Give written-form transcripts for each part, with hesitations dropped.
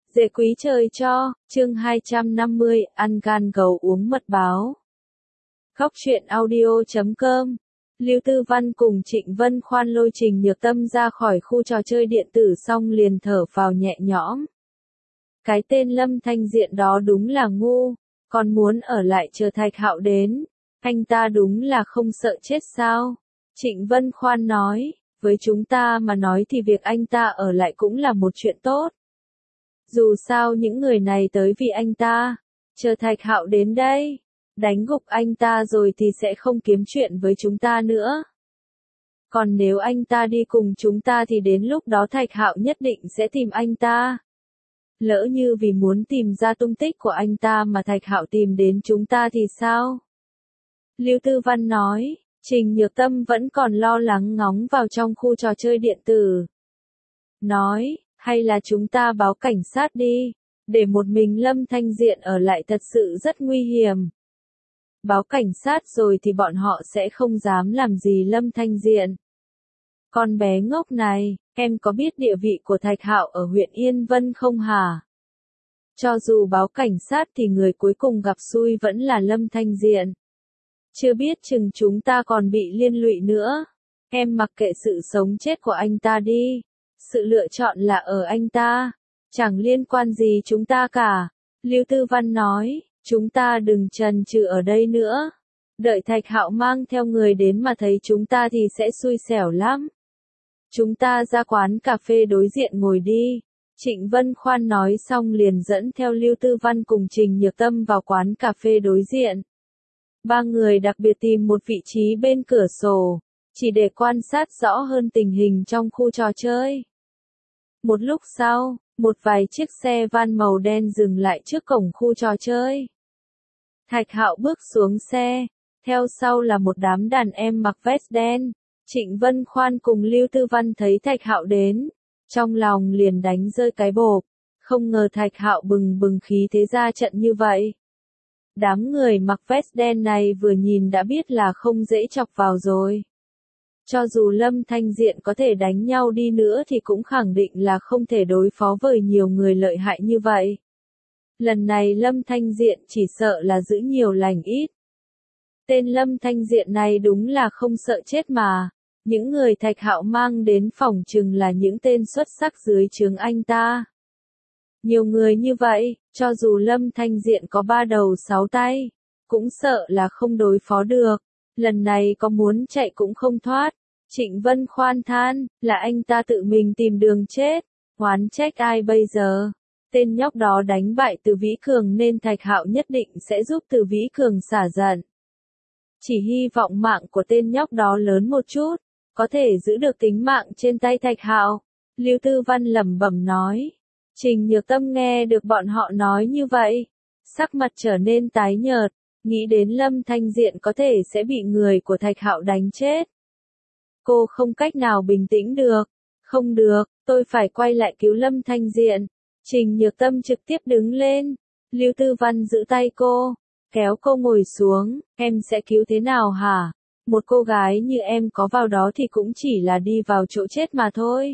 Dễ quý trời cho, chương 250, ăn gan gấu uống mật báo. Góc truyện audio.com. Lưu Tư Văn cùng Trịnh Vân Khoan lôi Trình Nhược Tâm ra khỏi khu trò chơi điện tử xong liền thở phào nhẹ nhõm. Cái tên Lâm Thanh Diện đó đúng là ngu, còn muốn ở lại chờ Thạch Hạo đến. Anh ta đúng là không sợ chết sao? Trịnh Vân Khoan nói, với chúng ta mà nói thì việc anh ta ở lại cũng là một chuyện tốt. Dù sao những người này tới vì anh ta, chờ Thạch Hạo đến đây, đánh gục anh ta rồi thì sẽ không kiếm chuyện với chúng ta nữa. Còn nếu anh ta đi cùng chúng ta thì đến lúc đó Thạch Hạo nhất định sẽ tìm anh ta. Lỡ như vì muốn tìm ra tung tích của anh ta mà Thạch Hạo tìm đến chúng ta thì sao? Lưu Tư Văn nói, Trình Nhược Tâm vẫn còn lo lắng ngóng vào trong khu trò chơi điện tử. Nói, hay là chúng ta báo cảnh sát đi, để một mình Lâm Thanh Diện ở lại thật sự rất nguy hiểm. Báo cảnh sát rồi thì bọn họ sẽ không dám làm gì Lâm Thanh Diện. Con bé ngốc này, em có biết địa vị của Thạch Hạo ở huyện Yên Vân không hả? Cho dù báo cảnh sát thì người cuối cùng gặp xui vẫn là Lâm Thanh Diện. Chưa biết chừng chúng ta còn bị liên lụy nữa. Em mặc kệ sự sống chết của anh ta đi. Sự lựa chọn là ở anh ta. Chẳng liên quan gì chúng ta cả. Lưu Tư Văn nói, chúng ta đừng chần chừ ở đây nữa. Đợi Thạch Hạo mang theo người đến mà thấy chúng ta thì sẽ xui xẻo lắm. Chúng ta ra quán cà phê đối diện ngồi đi. Trịnh Vân Khoan nói xong liền dẫn theo Lưu Tư Văn cùng Trình Nhược Tâm vào quán cà phê đối diện. Ba người đặc biệt tìm một vị trí bên cửa sổ, chỉ để quan sát rõ hơn tình hình trong khu trò chơi. Một lúc sau, một vài chiếc xe van màu đen dừng lại trước cổng khu trò chơi. Thạch Hạo bước xuống xe, theo sau là một đám đàn em mặc vest đen. Trịnh Vân Khoan cùng Lưu Tư Văn thấy Thạch Hạo đến, trong lòng liền đánh rơi cái bộp, không ngờ Thạch Hạo bừng bừng khí thế ra trận như vậy. Đám người mặc vest đen này vừa nhìn đã biết là không dễ chọc vào rồi. Cho dù Lâm Thanh Diện có thể đánh nhau đi nữa thì cũng khẳng định là không thể đối phó với nhiều người lợi hại như vậy. Lần này Lâm Thanh Diện chỉ sợ là giữ nhiều lành ít. Tên Lâm Thanh Diện này đúng là không sợ chết mà. Những người Thạch Hạo mang đến phỏng chừng là những tên xuất sắc dưới trướng anh ta. Nhiều người như vậy, cho dù Lâm Thanh Diện có 3 đầu 6 tay, cũng sợ là không đối phó được. Lần này có muốn chạy cũng không thoát. Trịnh Vân Khoan than, là anh ta tự mình tìm đường chết. Oán trách ai bây giờ? Tên nhóc đó đánh bại Từ Vĩ Cường nên Thạch Hạo nhất định sẽ giúp Từ Vĩ Cường xả giận. Chỉ hy vọng mạng của tên nhóc đó lớn một chút, có thể giữ được tính mạng trên tay Thạch Hạo. Lưu Tư Văn lẩm bẩm nói. Trình Nhược Tâm nghe được bọn họ nói như vậy, sắc mặt trở nên tái nhợt, nghĩ đến Lâm Thanh Diện có thể sẽ bị người của Thạch Hạo đánh chết. Cô không cách nào bình tĩnh được. Không được, tôi phải quay lại cứu Lâm Thanh Diện. Trình Nhược Tâm trực tiếp đứng lên. Lưu Tư Văn giữ tay cô, kéo cô ngồi xuống. Em sẽ cứu thế nào hả? Một cô gái như em có vào đó thì cũng chỉ là đi vào chỗ chết mà thôi.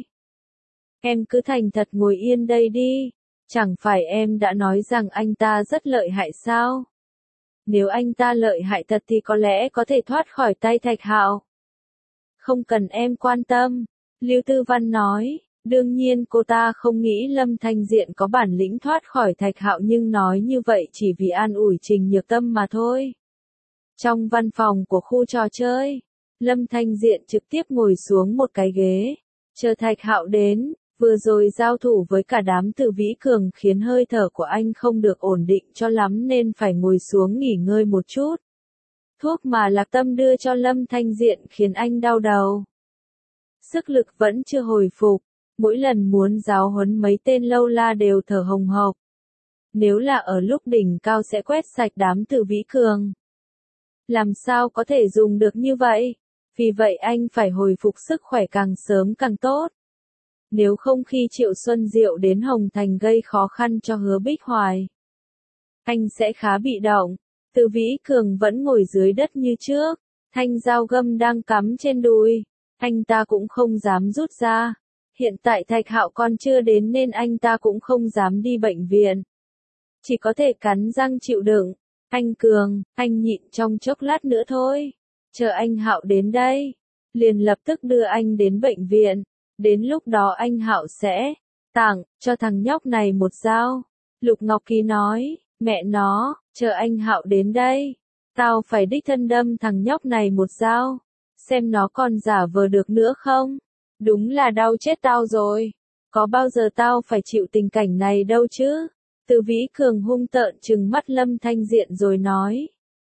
Em cứ thành thật ngồi yên đây đi. Chẳng phải em đã nói rằng anh ta rất lợi hại sao? Nếu anh ta lợi hại thật thì có lẽ có thể thoát khỏi tay Thạch Hạo. Không cần em quan tâm. Lưu Tư Văn nói. Đương nhiên cô ta không nghĩ Lâm Thanh Diện có bản lĩnh thoát khỏi Thạch Hạo nhưng nói như vậy chỉ vì an ủi Trình Nhược Tâm mà thôi. Trong văn phòng của khu trò chơi, Lâm Thanh Diện trực tiếp ngồi xuống một cái ghế, chờ Thạch Hạo đến. Vừa rồi giao thủ với cả đám Từ Vĩ Cường khiến hơi thở của anh không được ổn định cho lắm nên phải ngồi xuống nghỉ ngơi một chút. Thuốc mà Lạc Tâm đưa cho Lâm Thanh Diện khiến anh đau đầu. Sức lực vẫn chưa hồi phục, mỗi lần muốn giáo huấn mấy tên lâu la đều thở hồng hộc. Nếu là ở lúc đỉnh cao sẽ quét sạch đám Từ Vĩ Cường. Làm sao có thể dùng được như vậy? Vì vậy anh phải hồi phục sức khỏe càng sớm càng tốt. Nếu không khi Triệu Xuân Diệu đến Hồng Thành gây khó khăn cho Hứa Bích Hoài, anh sẽ khá bị động. Từ Vĩ Cường vẫn ngồi dưới đất như trước, thanh dao găm đang cắm trên đùi, anh ta cũng không dám rút ra. Hiện tại Thạch Hạo còn chưa đến nên anh ta cũng không dám đi bệnh viện. Chỉ có thể cắn răng chịu đựng. Anh Cường, anh nhịn trong chốc lát nữa thôi. Chờ anh Hạo đến đây. Liền lập tức đưa anh đến bệnh viện. Đến lúc đó anh Hạo sẽ tặng cho thằng nhóc này một dao. Lục Ngọc Kỳ nói, mẹ nó, chờ anh Hạo đến đây. Tao phải đích thân đâm thằng nhóc này một dao. Xem nó còn giả vờ được nữa không? Đúng là đau chết tao rồi. Có bao giờ tao phải chịu tình cảnh này đâu chứ? Từ Vĩ Cường hung tợn trừng mắt Lâm Thanh Diện rồi nói.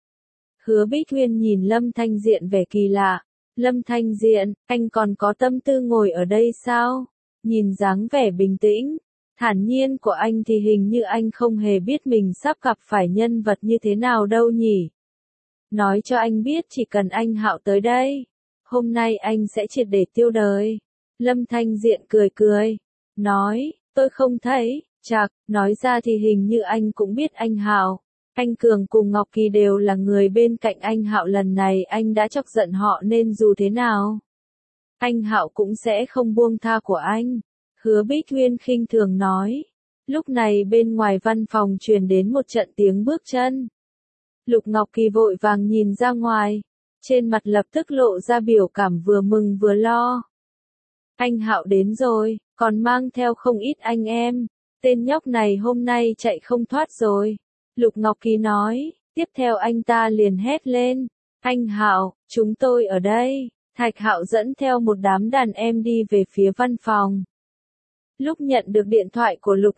Hứa Bích Huyên nhìn Lâm Thanh Diện vẻ kỳ lạ. Lâm Thanh Diện, anh còn có tâm tư ngồi ở đây sao? Nhìn dáng vẻ bình tĩnh, thản nhiên của anh thì hình như anh không hề biết mình sắp gặp phải nhân vật như thế nào đâu nhỉ? Nói cho anh biết chỉ cần anh Hạo tới đây, hôm nay anh sẽ triệt để tiêu đời. Lâm Thanh Diện cười cười, nói, tôi không thấy, chạc, nói ra thì hình như anh cũng biết anh Hạo. Anh Cường cùng Ngọc Kỳ đều là người bên cạnh anh Hạo, lần này anh đã chọc giận họ nên dù thế nào, anh Hạo cũng sẽ không buông tha của anh. Hứa Bích Huyên khinh thường nói. Lúc này bên ngoài văn phòng truyền đến một trận tiếng bước chân. Lục Ngọc Kỳ vội vàng nhìn ra ngoài, trên mặt lập tức lộ ra biểu cảm vừa mừng vừa lo. Anh Hạo đến rồi, còn mang theo không ít anh em. Tên nhóc này hôm nay chạy không thoát rồi. Lục Ngọc Kỳ nói, tiếp theo anh ta liền hét lên. Anh Hạo, chúng tôi ở đây. Thạch Hạo dẫn theo một đám đàn em đi về phía văn phòng. Lúc nhận được điện thoại của Lục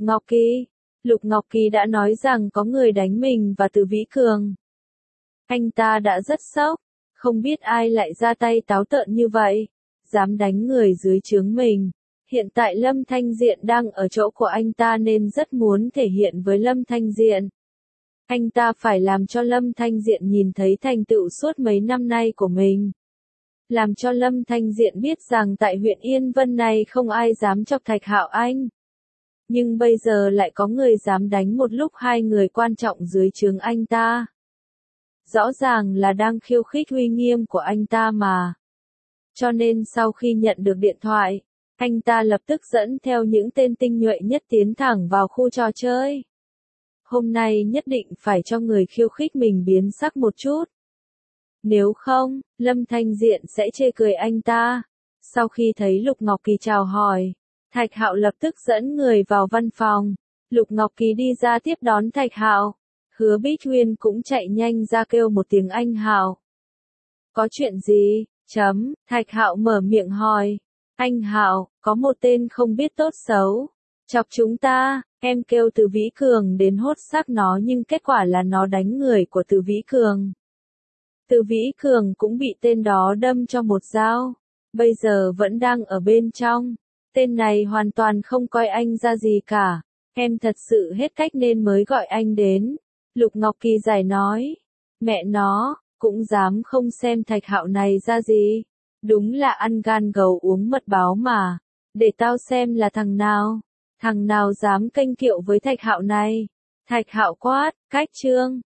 Ngọc Kỳ đã nói rằng có người đánh mình và Từ Vĩ Cường. Anh ta đã rất sốc, không biết ai lại ra tay táo tợn như vậy, dám đánh người dưới trướng mình. Hiện tại Lâm Thanh Diện đang ở chỗ của anh ta nên rất muốn thể hiện với Lâm Thanh Diện. Anh ta phải làm cho Lâm Thanh Diện nhìn thấy thành tựu suốt mấy năm nay của mình. Làm cho Lâm Thanh Diện biết rằng tại huyện Yên Vân này không ai dám chọc Thạch Hạo anh. Nhưng bây giờ lại có người dám đánh một lúc hai người quan trọng dưới trướng anh ta. Rõ ràng là đang khiêu khích uy nghiêm của anh ta mà. Cho nên sau khi nhận được điện thoại, anh ta lập tức dẫn theo những tên tinh nhuệ nhất tiến thẳng vào khu trò chơi. Hôm nay nhất định phải cho người khiêu khích mình biến sắc một chút. Nếu không, Lâm Thanh Diện sẽ chê cười anh ta. Sau khi thấy Lục Ngọc Kỳ chào hỏi, Thạch Hạo lập tức dẫn người vào văn phòng. Lục Ngọc Kỳ đi ra tiếp đón Thạch Hạo. Hứa Bích Huyên cũng chạy nhanh ra kêu một tiếng anh Hạo. Có chuyện gì? Thạch Hạo mở miệng hỏi. Anh Hạo, có một tên không biết tốt xấu chọc chúng ta, em kêu Từ Vĩ Cường đến hốt xác nó nhưng kết quả là nó đánh người của Từ Vĩ Cường. Từ Vĩ Cường cũng bị tên đó đâm cho một dao, bây giờ vẫn đang ở bên trong. Tên này hoàn toàn không coi anh ra gì cả, em thật sự hết cách nên mới gọi anh đến. Lục Ngọc Kỳ giải nói, mẹ nó, cũng dám không xem Thạch Hạo này ra gì. Đúng là ăn gan gấu uống mật báo mà, để tao xem là thằng nào dám kênh kiệu với Thạch Hạo này. Thạch Hạo quát, cách trương.